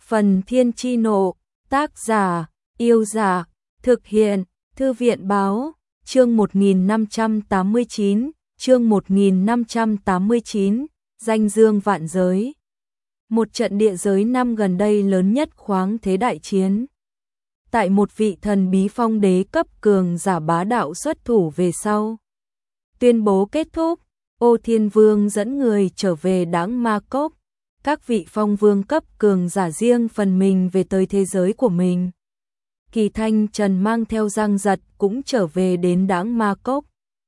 Phần Thiên Chi Nộ, tác giả, Yêu Giả, thực hiện, Thư viện Báo, chương 1589, chương 1589, danh dương vạn giới. Một trận địa giới năm gần đây lớn nhất khoáng thế đại chiến. Tại một vị thần bí phong đế cấp cường giả bá đạo xuất thủ về sau. Tuyên bố kết thúc, Ô Thiên Vương dẫn người trở về Đãng Ma Cốc. Các vị phong vương cấp cường giả riêng phần mình về tới thế giới của mình. Kỳ Thanh Trần mang theo Giang Giật cũng trở về đến Đãng Ma Cốc.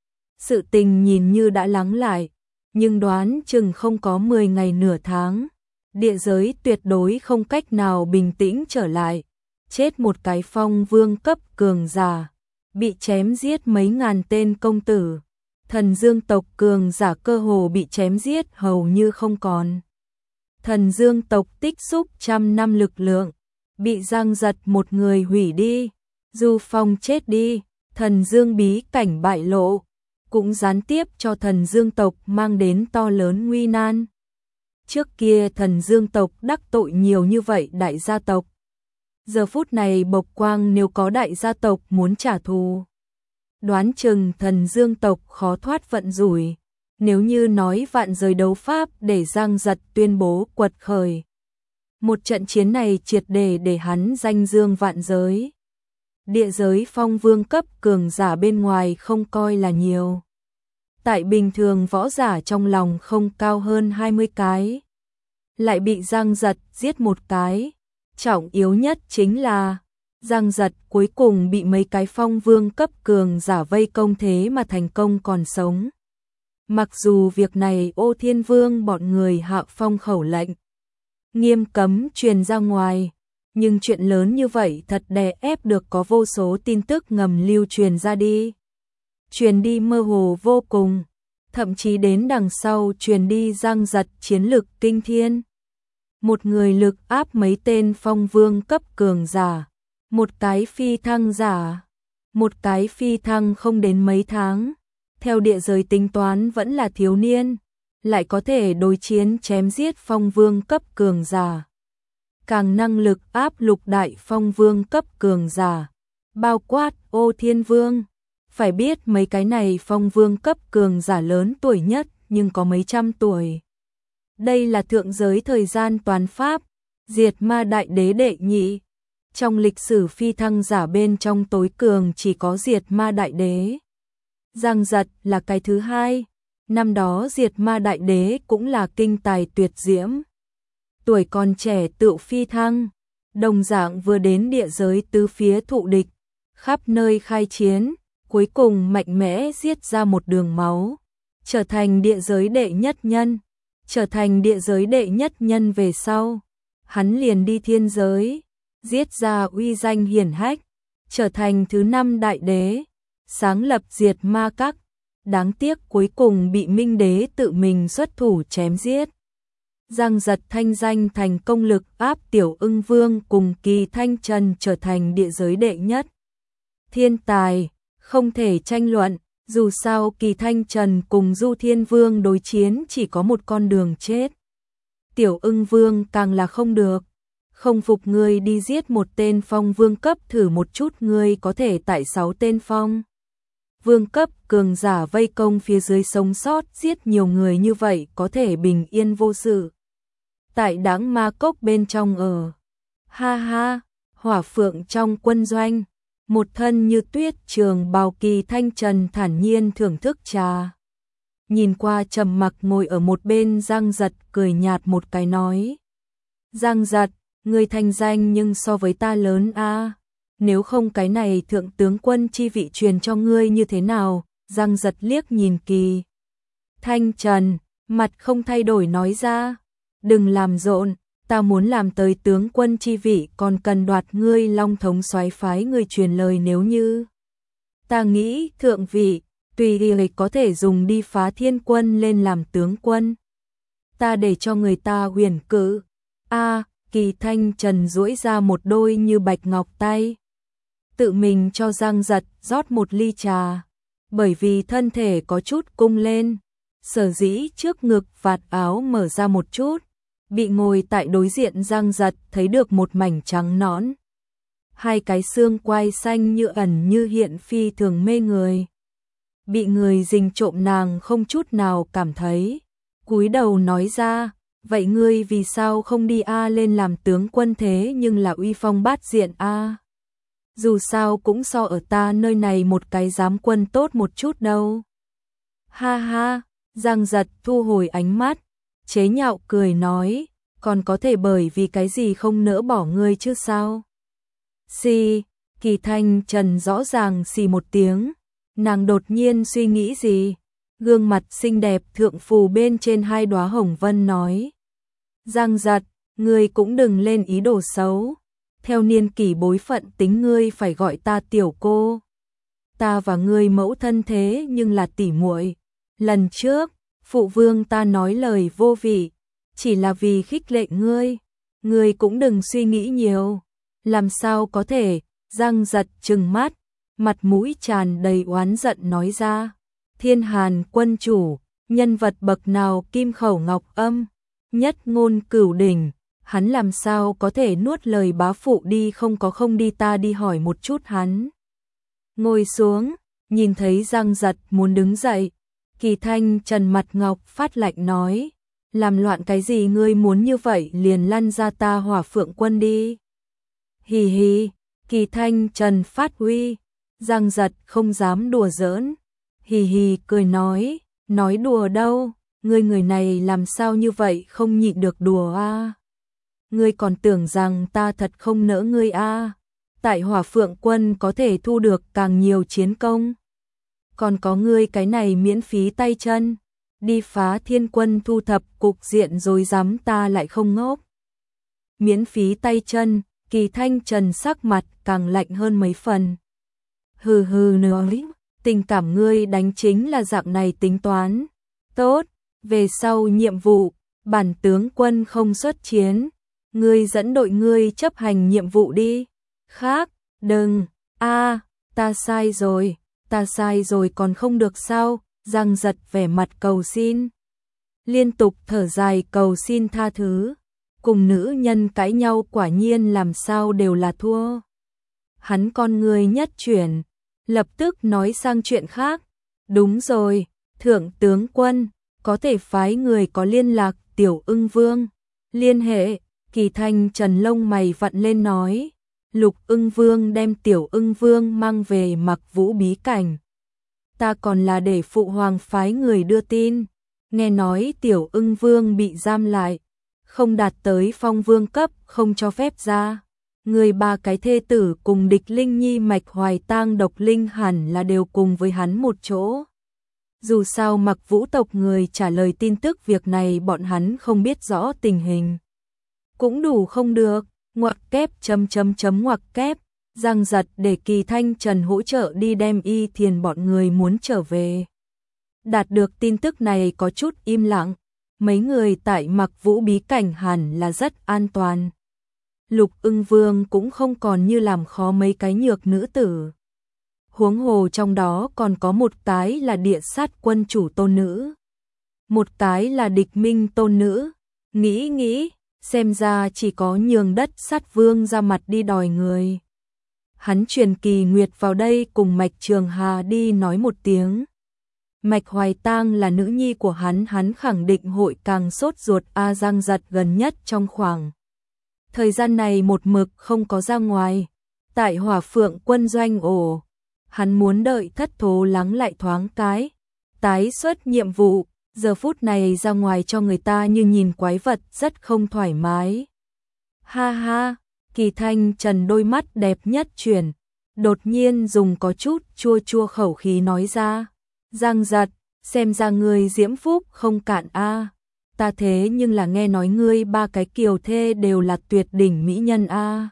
Sự tình nhìn như đã lắng lại, nhưng đoán chừng không có 10 ngày nửa tháng. Địa giới tuyệt đối không cách nào bình tĩnh trở lại. Chết một cái phong vương cấp cường giả, bị chém giết mấy ngàn tên công tử. Thần Dương tộc cường giả cơ hồ bị chém giết hầu như không còn. Thần Dương tộc tích xúc trăm năm lực lượng, bị Giang Giật một người hủy đi. Du Phong chết đi, Thần Dương bí cảnh bại lộ, cũng gián tiếp cho Thần Dương tộc mang đến to lớn nguy nan. Trước kia Thần Dương tộc đắc tội nhiều như vậy đại gia tộc. Giờ phút này bộc quang nếu có đại gia tộc muốn trả thù. Đoán chừng Thần Dương tộc khó thoát vận rủi. Nếu như nói vạn giới đấu pháp để Giang Giật tuyên bố quật khởi. Một trận chiến này triệt để hắn danh dương vạn giới. Địa giới phong vương cấp cường giả bên ngoài không coi là nhiều. Tại bình thường võ giả trong lòng không cao hơn 20 cái. Lại bị Giang Giật giết một cái. Trọng yếu nhất chính là Giang Giật cuối cùng bị mấy cái phong vương cấp cường giả vây công thế mà thành công còn sống. Mặc dù việc này Ô Thiên Vương bọn người hạ phong khẩu lệnh nghiêm cấm truyền ra ngoài, nhưng chuyện lớn như vậy thật đè ép được có vô số tin tức ngầm lưu truyền ra đi. Truyền đi mơ hồ vô cùng, thậm chí đến đằng sau truyền đi Giang Giật chiến lực kinh thiên. Một người lực áp mấy tên phong vương cấp cường giả, một cái phi thăng giả, một cái phi thăng không đến mấy tháng. Theo địa giới tính toán vẫn là thiếu niên, lại có thể đối chiến chém giết phong vương cấp cường giả. Càng năng lực áp lục đại phong vương cấp cường giả, bao quát Ô Thiên Vương. Phải biết mấy cái này phong vương cấp cường giả lớn tuổi nhất nhưng có mấy trăm tuổi. Đây là thượng giới thời gian toán pháp, diệt ma đại đế đệ nhị. Trong lịch sử phi thăng giả bên trong tối cường chỉ có diệt ma đại đế. Giang Giật là cái thứ hai, năm đó diệt ma đại đế cũng là kinh tài tuyệt diễm. Tuổi còn trẻ tự phi thăng, đồng dạng vừa đến địa giới tứ phía thụ địch, khắp nơi khai chiến, cuối cùng mạnh mẽ giết ra một đường máu, trở thành địa giới đệ nhất nhân. Trở thành địa giới đệ nhất nhân về sau, hắn liền đi thiên giới, giết ra uy danh hiển hách, trở thành thứ 5 đại đế. Sáng lập diệt ma các, đáng tiếc cuối cùng bị Minh Đế tự mình xuất thủ chém giết. Giang Giật thanh danh thành công lực áp Tiểu Ưng Vương cùng Kỳ Thanh Trần trở thành địa giới đệ nhất. Thiên tài, không thể tranh luận, dù sao Kỳ Thanh Trần cùng Du Thiên Vương đối chiến chỉ có một con đường chết. Tiểu Ưng Vương càng là không được. Không phục ngươi đi giết một tên phong vương cấp thử một chút, ngươi có thể tại 6 tên phong vương cấp cường giả vây công phía dưới sống sót, giết nhiều người như vậy có thể bình yên vô sự. Tại Đãng Ma Cốc bên trong ở. Ha ha, Hỏa Phượng trong quân doanh, một thân như tuyết trường bào Kỳ Thanh Trần thản nhiên thưởng thức trà. Nhìn qua trầm mặc ngồi ở một bên Giang Giật cười nhạt một cái nói. Giang Giật, ngươi thanh danh nhưng so với ta lớn a. Nếu không cái này thượng tướng quân chi vị truyền cho ngươi như thế nào? Giang Giật liếc nhìn Kỳ Thanh Trần, mặt không thay đổi nói ra. Đừng làm rộn, ta muốn làm tới tướng quân chi vị còn cần đoạt ngươi Long thống soái phái người truyền lời, nếu như ta nghĩ thượng vị, tùy ý có thể dùng đi phá thiên quân lên làm tướng quân. Ta để cho người ta huyền cử. Kỳ Thanh Trần duỗi ra một đôi như bạch ngọc tay. Tự mình cho Giang Giật rót một ly trà. Bởi vì thân thể có chút cung lên, sở dĩ trước ngực vạt áo mở ra một chút. bị ngồi tại đối diện Giang Giật thấy được một mảnh trắng nõn. Hai cái xương quai xanh như ẩn như hiện phi thường mê người. Bị người rình trộm nàng không chút nào cảm thấy. Cúi đầu nói ra, vậy ngươi vì sao không đi lên làm tướng quân thế nhưng là uy phong bát diện Dù sao cũng so ở ta nơi này một cái giám quân tốt một chút đâu. Ha ha, Giang Giật thu hồi ánh mắt, chế nhạo cười nói, còn có thể bởi vì cái gì không nỡ bỏ ngươi chứ sao? Xì, Kỳ Thanh Trần rõ ràng xì một tiếng, nàng đột nhiên suy nghĩ gì? Gương mặt xinh đẹp thượng phù bên trên hai đóa hồng vân nói. Giang Giật, ngươi cũng đừng lên ý đồ xấu. Theo niên kỷ bối phận tính ngươi phải gọi ta tiểu cô. Ta và ngươi mẫu thân thế nhưng là tỉ muội. Lần trước, phụ vương ta nói lời vô vị, chỉ là vì khích lệ ngươi. Ngươi cũng đừng suy nghĩ nhiều. Làm sao có thể? Giang Giật trừng mắt, mặt mũi tràn đầy oán giận nói ra. Thiên Hàn quân chủ, nhân vật bậc nào kim khẩu ngọc âm, nhất ngôn cửu đỉnh, hắn làm sao có thể nuốt lời bá phụ đi không đi ta đi hỏi một chút hắn. Ngồi xuống, nhìn thấy Giang Giật muốn đứng dậy, Kỳ Thanh Trần mặt ngọc phát lạnh nói, làm loạn cái gì ngươi muốn như vậy liền lăn ra ta Hỏa Phượng quân đi. Hì hì, Kỳ Thanh Trần phát uy, Giang Giật không dám đùa giỡn. Hì hì cười nói đùa đâu, ngươi người này làm sao như vậy không nhịn được đùa Ngươi còn tưởng rằng ta thật không nỡ ngươi Tại Hỏa Phượng quân có thể thu được càng nhiều chiến công. Còn có ngươi cái này miễn phí tay chân, đi phá thiên quân thu thập cục diện rồi dám ta lại không ngốc. Miễn phí tay chân, Kỳ Thanh Trần sắc mặt càng lạnh hơn mấy phần. Hừ hừ nói. Tình cảm ngươi đánh chính là dạng này tính toán. Tốt, về sau nhiệm vụ, bản tướng quân không xuất chiến. Ngươi dẫn đội ngươi chấp hành nhiệm vụ đi. Khác, đừng, ta sai rồi còn không được sao? Giang Giật vẻ mặt cầu xin. Liên tục thở dài cầu xin tha thứ. Cùng nữ nhân cãi nhau quả nhiên làm sao đều là thua. Hắn con người nhất chuyển. Lập tức nói sang chuyện khác. Đúng rồi, thượng tướng quân, có thể phái người có liên lạc Tiểu Ưng Vương. Liên hệ, Kỳ Thanh Trần lông mày vặn lên nói. Lục Ưng Vương đem Tiểu Ưng Vương mang về Mặc Vũ bí cảnh. Ta còn là để phụ hoàng phái người đưa tin. Nghe nói Tiểu Ưng Vương bị giam lại, không đạt tới phong vương cấp không cho phép ra. Người ba cái thê tử cùng địch linh nhi Mạch Hoài Tang độc linh hẳn là đều cùng với hắn một chỗ. Dù sao Mặc Vũ tộc người trả lời tin tức việc này bọn hắn không biết rõ tình hình. Cũng đủ không được, ngoặc kép ngoặc kép, Giang Giật để Kỳ Thanh Trần hỗ trợ đi đem Y Thiền bọn người muốn trở về. Đạt được tin tức này có chút im lặng, mấy người tại Mặc Vũ bí cảnh hẳn là rất an toàn. Lục Ưng Vương cũng không còn như làm khó mấy cái nhược nữ tử. Huống hồ trong đó còn có một cái là địa sát quân chủ tôn nữ. Một cái là địch minh tôn nữ. Nghĩ, xem ra chỉ có nhường đất sát vương ra mặt đi đòi người. Hắn truyền Kỳ Nguyệt vào đây cùng Mạch Trường Hà đi nói một tiếng. Mạch Hoài Tang là nữ nhi của hắn khẳng định hội càng sốt ruột Giang Giật gần nhất trong khoảng thời gian này một mực không có ra ngoài. Tại Hỏa Phượng quân doanh hắn muốn đợi thất thố lắng lại thoáng cái. Tái xuất nhiệm vụ, giờ phút này ra ngoài cho người ta như nhìn quái vật rất không thoải mái. Ha ha, Kỳ Thanh Trần đôi mắt đẹp nhất chuyển, đột nhiên dùng có chút chua khẩu khí nói ra. Giang Giật, xem ra ngươi diễm phúc không cạn ta thế nhưng là nghe nói ngươi ba cái kiều thê đều là tuyệt đỉnh mỹ nhân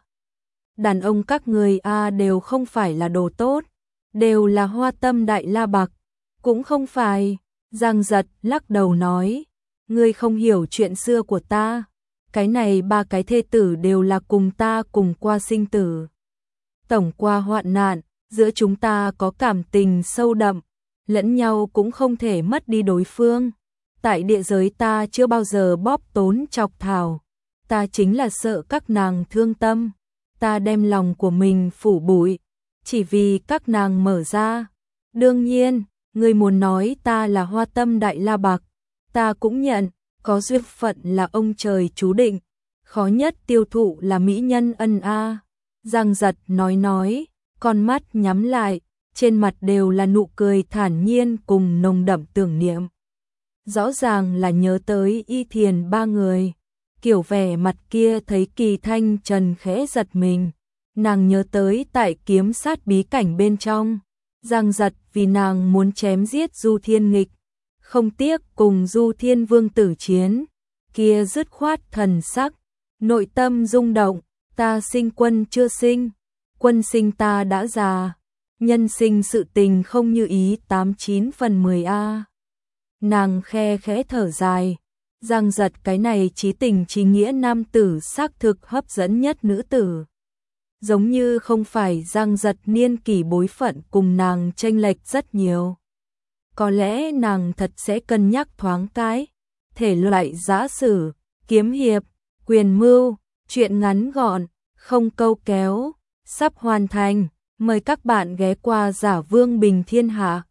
Đàn ông các ngươi đều không phải là đồ tốt, đều là hoa tâm đại la bạc, cũng không phải. Giang Giật lắc đầu nói, ngươi không hiểu chuyện xưa của ta, cái này ba cái thê tử đều là cùng ta cùng qua sinh tử. Tổng qua hoạn nạn, giữa chúng ta có cảm tình sâu đậm, lẫn nhau cũng không thể mất đi đối phương. tại địa giới ta chưa bao giờ bóp tốn chọc thảo, ta chính là sợ các nàng thương tâm, ta đem lòng của mình phủ bụi, chỉ vì các nàng mở ra. Đương nhiên, người muốn nói ta là hoa tâm đại la bạc, ta cũng nhận, có duyên phận là ông trời chú định, khó nhất tiêu thụ là mỹ nhân ân a. Giang Giật nói, con mắt nhắm lại, trên mặt đều là nụ cười thản nhiên cùng nồng đậm tưởng niệm. Rõ ràng là nhớ tới Y Thiền ba người, kiểu vẻ mặt kia thấy Kỳ Thanh Trần khẽ giật mình, nàng nhớ tới tại kiếm sát bí cảnh bên trong, Giang Giật vì nàng muốn chém giết Du Thiên Nghịch, không tiếc cùng Du Thiên Vương tử chiến, kia dứt khoát thần sắc, nội tâm rung động, ta sinh quân chưa sinh, quân sinh ta đã già, nhân sinh sự tình không như ý 89 phần 10 a. Nàng khe khẽ thở dài, Giang Giật cái này chí tình chí nghĩa nam tử xác thực hấp dẫn nhất nữ tử. Giống như không phải Giang Giật niên kỷ bối phận cùng nàng chênh lệch rất nhiều. Có lẽ nàng thật sẽ cân nhắc thoáng cái, thể loại giã sử, kiếm hiệp, quyền mưu, chuyện ngắn gọn, không câu kéo, sắp hoàn thành, mời các bạn ghé qua Giả Vương Bình Thiên Hạ.